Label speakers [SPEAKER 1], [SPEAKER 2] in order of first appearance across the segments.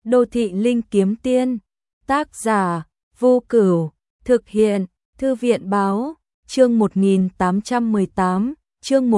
[SPEAKER 1] Đô thị linh kiếm tiên, tác giả, Vô Cửu, thực hiện, Thư viện báo, chương 1818, chương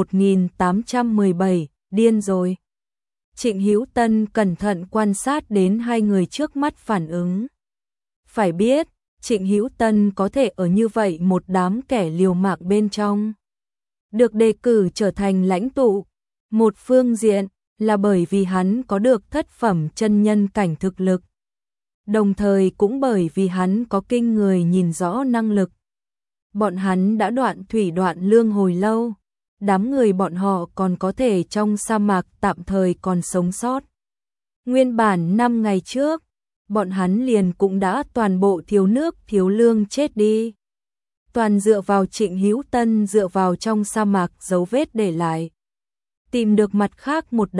[SPEAKER 1] 1817, điên rồi. Trịnh Hữu Tân cẩn thận quan sát đến hai người trước mắt phản ứng. Phải biết, Trịnh Hữu Tân có thể ở như vậy một đám kẻ liều mạng bên trong. Được đề cử trở thành lãnh tụ, một phương diện là bởi vì hắn có được thất phẩm chân nhân cảnh thực lực. Đồng thời cũng bởi vì hắn có kinh người nhìn rõ năng lực. Bọn hắn đã đoạn thủy đoạn lương hồi lâu, đám người bọn họ còn có thể trong sa mạc tạm thời còn sống sót. Nguyên bản 5 ngày trước, bọn hắn liền cũng đã toàn bộ thiếu nước thiếu lương chết đi. Toàn dựa vào Trịnh Hữu Tân dựa vào trong sa mạc dấu vết để lại. Tìm được mặt khác một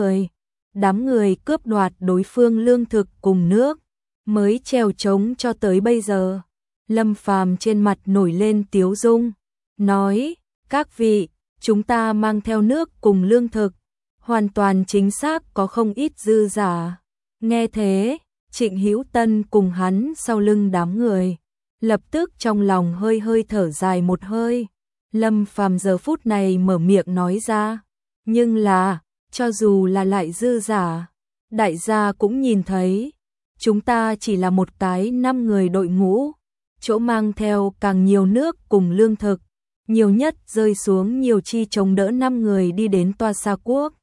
[SPEAKER 1] đám người cướp đoạt đối phương lương thực cùng nước, mới trèo trống cho tới bây giờ. Lâm Phàm trên mặt nổi lên tiếu dung, nói, các vị, chúng ta mang theo nước cùng lương thực, hoàn toàn chính xác có không ít dư giả. Nghe thế, Trịnh Hữu Tân cùng hắn sau lưng đám người, lập tức trong lòng hơi hơi thở dài một hơi. Lâm Phàm giờ phút này mở miệng nói ra, nhưng là, cho dù là lại dư giả, đại gia cũng nhìn thấy, chúng ta chỉ là một cái 5 người đội ngũ, chỗ mang theo càng nhiều nước cùng lương thực, nhiều nhất rơi xuống nhiều chi chống đỡ 5 người đi đến Toa Sa Quốc.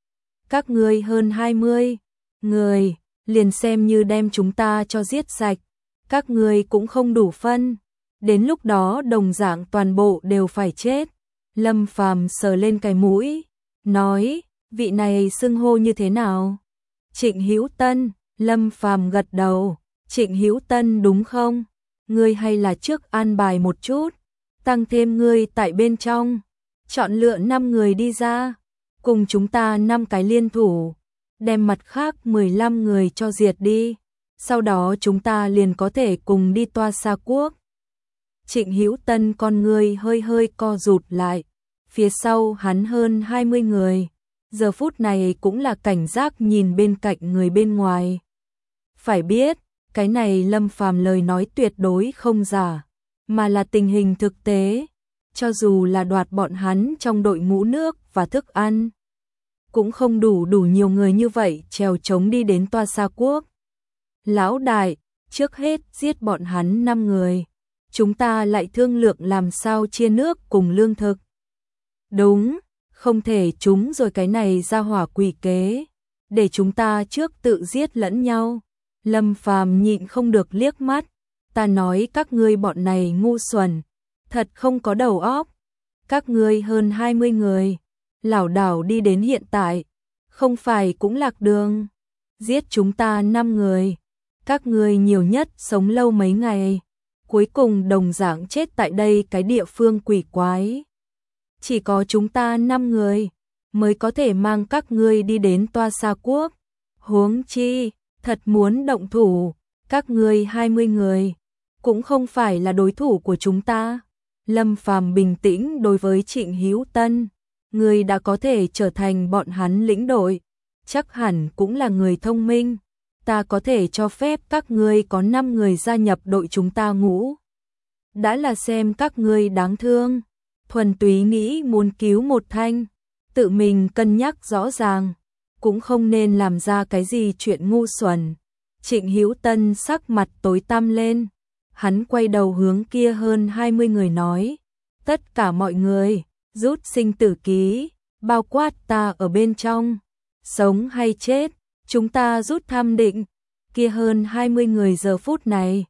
[SPEAKER 1] Các ngươi hơn 20 người, liền xem như đem chúng ta cho giết sạch, các ngươi cũng không đủ phân, đến lúc đó đồng dạng toàn bộ đều phải chết. Lâm Phàm sờ lên cái mũi, nói, vị này xưng hô như thế nào? Trịnh Hữu Tân. Lâm Phàm gật đầu, Trịnh Hữu Tân đúng không? Ngươi hay là trước an bài một chút, tăng thêm ngươi tại bên trong, chọn lựa 5 người đi ra, cùng chúng ta 5 cái liên thủ, đem mặt khác 15 người cho diệt đi, sau đó chúng ta liền có thể cùng đi Toa Sa Quốc. Trịnh Hữu Tân con người hơi hơi co rụt lại, phía sau hắn hơn 20 người, giờ phút này cũng là cảnh giác nhìn bên cạnh người bên ngoài. Phải biết, cái này Lâm Phàm lời nói tuyệt đối không giả, mà là tình hình thực tế, cho dù là đoạt bọn hắn trong đội ngũ nước và thức ăn, cũng không đủ nhiều người như vậy trèo trống đi đến Toa Sa Quốc. Lão đại, trước hết giết bọn hắn 5 người, chúng ta lại thương lượng làm sao chia nước cùng lương thực. Đúng, không thể chúng rồi cái này ra hỏa quỷ kế, để chúng ta trước tự giết lẫn nhau. Lâm Phàm nhịn không được liếc mắt, ta nói các ngươi bọn này ngu xuẩn, thật không có đầu óc. Các ngươi hơn 20 người, lảo đảo đi đến hiện tại, không phải cũng lạc đường. Giết chúng ta 5 người, các ngươi nhiều nhất sống lâu mấy ngày, cuối cùng đồng dạng chết tại đây cái địa phương quỷ quái. Chỉ có chúng ta 5 người mới có thể mang các ngươi đi đến Toa Sa Quốc. Huống chi, thật muốn động thủ, các ngươi 20 người cũng không phải là đối thủ của chúng ta. Lâm Phàm bình tĩnh đối với Trịnh Hữu Tân, người đã có thể trở thành bọn hắn lĩnh đội, chắc hẳn cũng là người thông minh, ta có thể cho phép các ngươi có 5 người gia nhập đội chúng ta ngũ. Đã là xem các ngươi đáng thương, thuần túy nghĩ muốn cứu một thanh, tự mình cân nhắc rõ ràng, cũng không nên làm ra cái gì chuyện ngu xuẩn. Trịnh Hữu Tân sắc mặt tối tăm lên, hắn quay đầu hướng kia hơn 20 người nói, tất cả mọi người, rút sinh tử ký, bao quát ta ở bên trong, sống hay chết, chúng ta rút tham định. Kia hơn 20 người giờ phút này,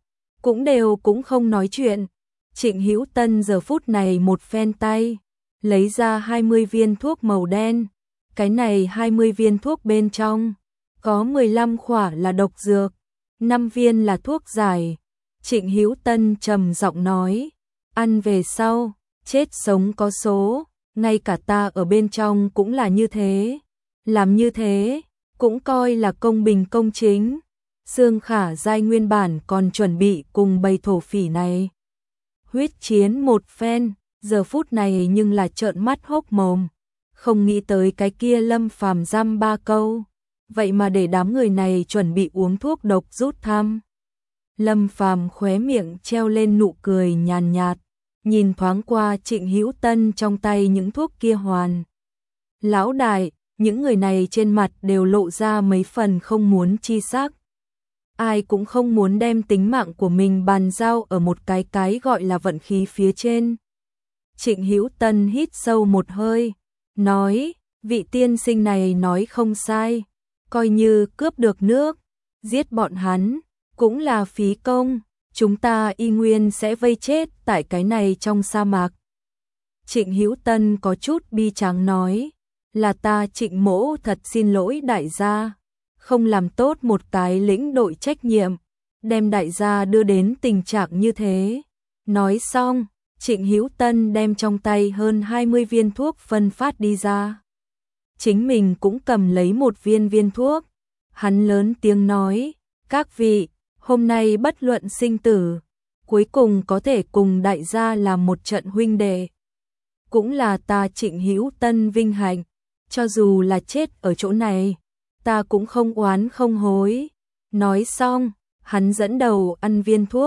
[SPEAKER 1] cũng không nói chuyện. Trịnh Hữu Tân giờ phút này một phen tay, lấy ra 20 viên thuốc màu đen. Cái này 20 viên thuốc bên trong, có 15 khỏa là độc dược, 5 viên là thuốc giải. Trịnh Hữu Tân trầm giọng nói, ăn về sau, chết sống có số, ngay cả ta ở bên trong cũng là như thế. Làm như thế, cũng coi là công bình công chính. Dương Khả Giai nguyên bản còn chuẩn bị cùng bầy thổ phỉ này huyết chiến một phen, giờ phút này nhưng là trợn mắt hốc mồm. Không nghĩ tới cái kia Lâm Phàm dăm 3 câu, vậy mà để đám người này chuẩn bị uống thuốc độc rút thăm. Lâm Phàm khóe miệng treo lên nụ cười nhàn nhạt, nhìn thoáng qua Trịnh Hữu Tân trong tay những thuốc kia hoàn. Lão đại, những người này trên mặt đều lộ ra mấy phần không muốn chi sắc. Ai cũng không muốn đem tính mạng của mình bàn giao ở một cái gọi là vận khí phía trên. Trịnh Hữu Tân hít sâu một hơi, nói, vị tiên sinh này nói không sai, coi như cướp được nước, giết bọn hắn, cũng là phí công, chúng ta y nguyên sẽ vây chết tại cái này trong sa mạc. Trịnh Hữu Tân có chút bi tráng nói, là ta Trịnh mỗ thật xin lỗi đại gia, không làm tốt một cái lĩnh đội trách nhiệm, đem đại gia đưa đến tình trạng như thế. Nói xong, Trịnh Hữu Tân đem trong tay hơn 20 viên thuốc phân phát đi ra. Chính mình cũng cầm lấy một viên thuốc, hắn lớn tiếng nói, các vị, hôm nay bất luận sinh tử, cuối cùng có thể cùng đại gia làm một trận huynh đệ. Cũng là ta Trịnh Hữu Tân vinh hạnh, cho dù là chết ở chỗ này, ta cũng không oán không hối. Nói xong, hắn dẫn đầu ăn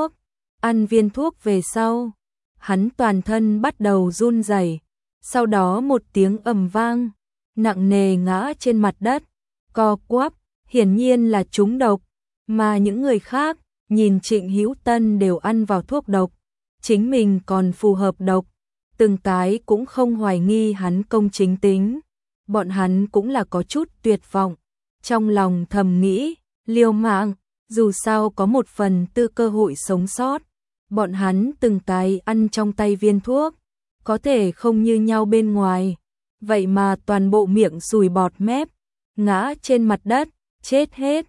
[SPEAKER 1] viên thuốc về sau, hắn toàn thân bắt đầu run rẩy, sau đó một tiếng ầm vang, nặng nề ngã trên mặt đất, co quắp, hiển nhiên là trúng độc, mà những người khác nhìn Trịnh Hữu Tân đều ăn vào thuốc độc, chính mình còn phù hợp độc, từng cái cũng không hoài nghi hắn công chính tính, bọn hắn cũng là có chút tuyệt vọng, trong lòng thầm nghĩ, liều mạng, dù sao có một phần tư cơ hội sống sót, bọn hắn từng cái ăn trong tay viên thuốc, có thể không như nhau bên ngoài, vậy mà toàn bộ miệng sùi bọt mép, ngã trên mặt đất, chết hết,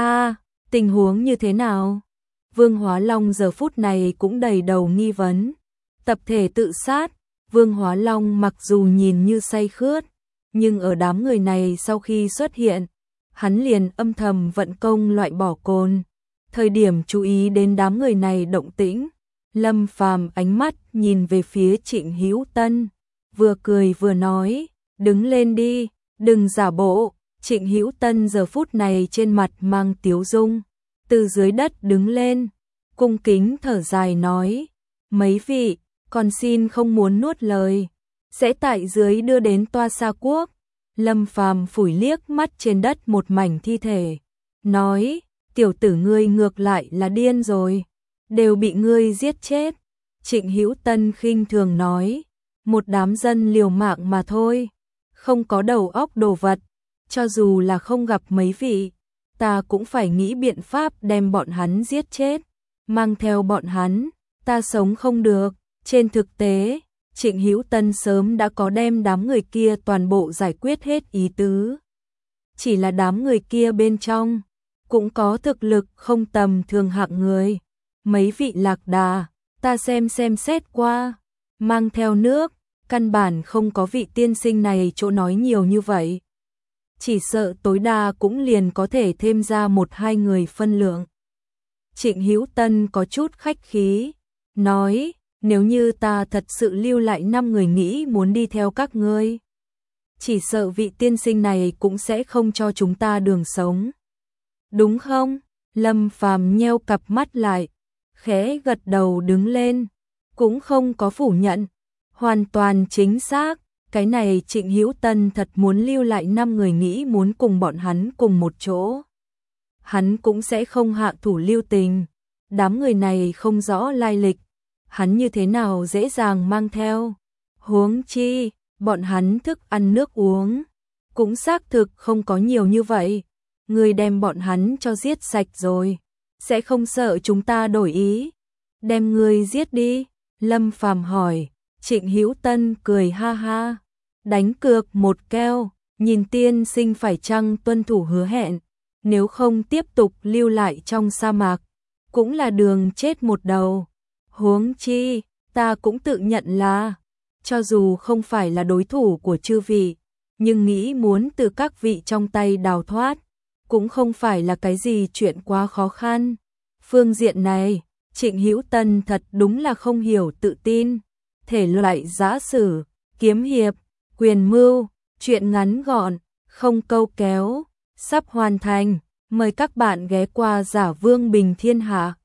[SPEAKER 1] tình huống như thế nào? Vương Hóa Long giờ phút này cũng đầy đầu nghi vấn, tập thể tự sát, Vương Hóa Long mặc dù nhìn như say khướt, nhưng ở đám người này sau khi xuất hiện, hắn liền âm thầm vận công loại bỏ cồn, thời điểm chú ý đến đám người này động tĩnh. Lâm Phàm ánh mắt nhìn về phía Trịnh Hữu Tân, vừa cười vừa nói, đứng lên đi, đừng giả bộ. Trịnh Hữu Tân giờ phút này trên mặt mang tiếu dung, từ dưới đất đứng lên, cung kính thở dài nói, mấy vị, còn xin không muốn nuốt lời, sẽ tại dưới đưa đến Toa Sa Quốc. Lâm Phàm phủi liếc mắt trên đất một mảnh thi thể, nói, tiểu tử ngươi ngược lại là điên rồi, đều bị ngươi giết chết. Trịnh Hữu Tân khinh thường nói, một đám dân liều mạng mà thôi, không có đầu óc đồ vật, cho dù là không gặp mấy vị, ta cũng phải nghĩ biện pháp đem bọn hắn giết chết, mang theo bọn hắn, ta sống không được. Trên thực tế, Trịnh Hữu Tân sớm đã có đem đám người kia toàn bộ giải quyết hết ý tứ. Chỉ là đám người kia bên trong, cũng có thực lực không tầm thường hạng người. Mấy vị lạc đà, ta xem xét qua, mang theo nước, căn bản không có vị tiên sinh này chỗ nói nhiều như vậy. Chỉ sợ tối đa cũng liền có thể thêm ra 1-2 người phân lượng. Trịnh Hữu Tân có chút khách khí, nói, nếu như ta thật sự lưu lại 5 người nghĩ muốn đi theo các ngươi, chỉ sợ vị tiên sinh này cũng sẽ không cho chúng ta đường sống. Đúng không? Lâm Phàm nheo cặp mắt lại, khẽ gật đầu đứng lên, cũng không có phủ nhận, hoàn toàn chính xác, cái này Trịnh Hữu Tân thật muốn lưu lại 5 người nghĩ muốn cùng bọn hắn cùng một chỗ. Hắn cũng sẽ không hạ thủ lưu tình, đám người này không rõ lai lịch, hắn như thế nào dễ dàng mang theo. Huống chi, bọn hắn thức ăn nước uống, cũng xác thực không có nhiều như vậy. Người đem bọn hắn cho giết sạch rồi, sẽ không sợ chúng ta đổi ý. Đem người giết đi, Lâm Phàm hỏi. Trịnh Hữu Tân cười ha ha, đánh cược một keo, nhìn tiên sinh phải chăng tuân thủ hứa hẹn, nếu không tiếp tục lưu lại trong sa mạc, cũng là đường chết một đầu. Huống chi, ta cũng tự nhận là, cho dù không phải là đối thủ của chư vị, nhưng nghĩ muốn từ các vị trong tay đào thoát, cũng không phải là cái gì chuyện quá khó khăn. Phương diện này, Trịnh Hữu Tân thật đúng là không hiểu tự tin. Thể loại giã sử, kiếm hiệp, quyền mưu, chuyện ngắn gọn, không câu kéo, sắp hoàn thành. Mời các bạn ghé qua Giả Vương Bình Thiên Hạ.